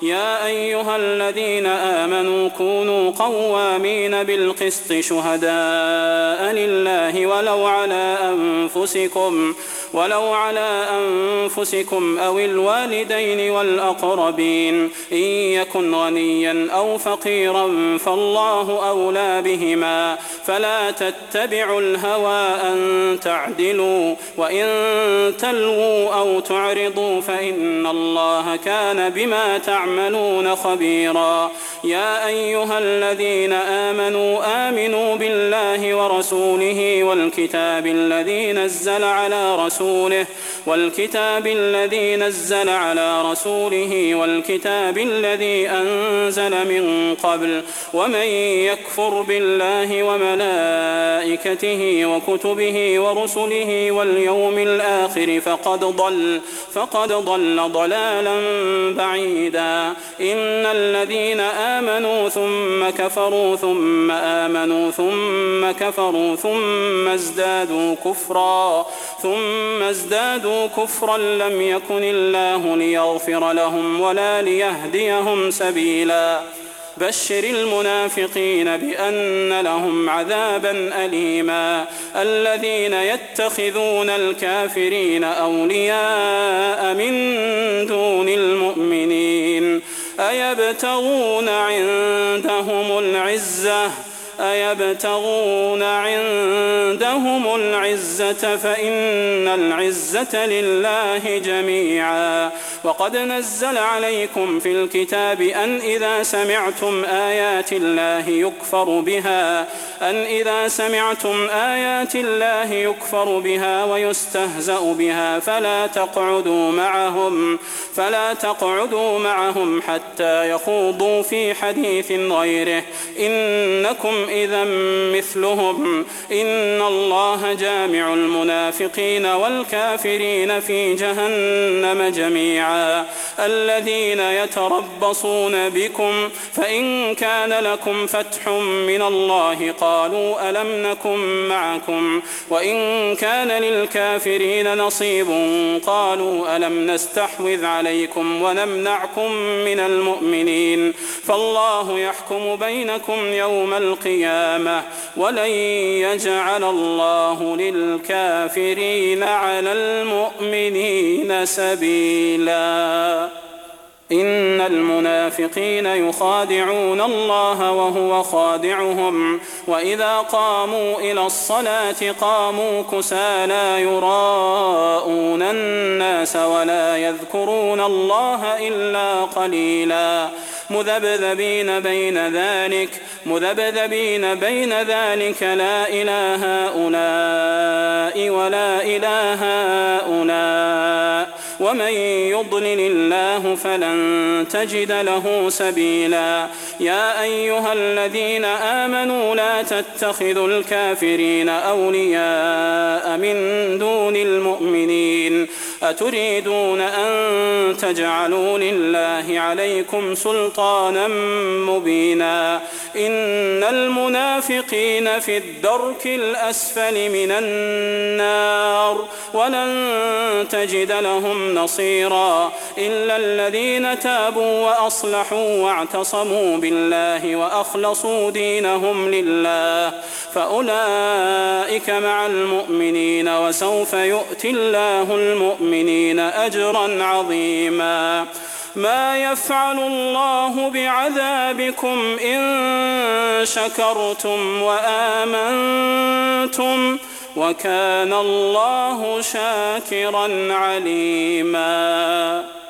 يا أيها الذين آمنوا كونوا قوامين بالقسط شهداء لله ولو على أنفسكم أو الوالدين والأقربين إن يكن غنيا أو فقيرا فالله أولى بهما فلا تتبعوا الهوى أن تعدلوا وإن تلووا أو تعرضوا فإن الله كان بما تعملون خبيرا. يا أيها الذين آمنوا بالله ورسوله والكتاب الذي نزل على رسوله والكتاب الذي أنزل من قبل ومن يكفر بالله وملائكته وكتبه ورسله واليوم الآخر فقد ضل ضلالا بعيدا. إن الذين آمنوا ثم كفروا ثم آمنوا ثم كفروا ثم ازدادوا كفرا لم يكن الله ليغفر لهم ولا ليهديهم سبيلا. بشر المنافقين بأن لهم عذابا أليما. الذين يتخذون الكافرين أولياء من دون المؤمنين أيبتغون عندهم العزة فإن العزة لله جميعا. وقد نزل عليكم في الكتاب أن إذا سمعتم آيات الله يكفر بها ويستهزأ بها فلا تقعدوا معهم حتى يخوضوا في حديث غيره إنكم إذا مثلهم. إن الله جامع المنافقين والكافرين في جهنم جميعا. الذين يتربصون بكم فإن كان لكم فتح من الله قالوا ألم نكن معكم وإن كان للكافرين نصيب قالوا ألم نستحوذ عليكم ونمنعكم من المؤمنين فالله يحكم بينكم يوم القيامة ولن يجعل الله للكافرين على المؤمنين سبيلا. إن المنافقين يخادعون الله وهو خادعهم وإذا قاموا إلى الصلاة قاموا كسالى يراءون الناس ولا يذكرون الله إلا قليلا. مذبذبين بين ذلك لا إله هؤلاء ولا إله هؤلاء ومن يضلل الله فلن تجد له سبيلا. يا أيها الذين آمنوا لا تتخذوا الكافرين أولياء من دون المؤمنين أتريدون أن تجعلوا لله عليكم سلطانا مبينا. إن المنافقين في الدرك الأسفل من النار ولن تجد لهم نصيرا إلا الذين تابوا وأصلحوا واعتصموا بالله وأخلصوا دينهم لله فأولئك مع المؤمنين وسوف يؤتي الله المؤمنين أجرا عظيما. ما يفعل الله بعذابكم إن شكرتم وآمنتم وكان الله شاكرا عليما.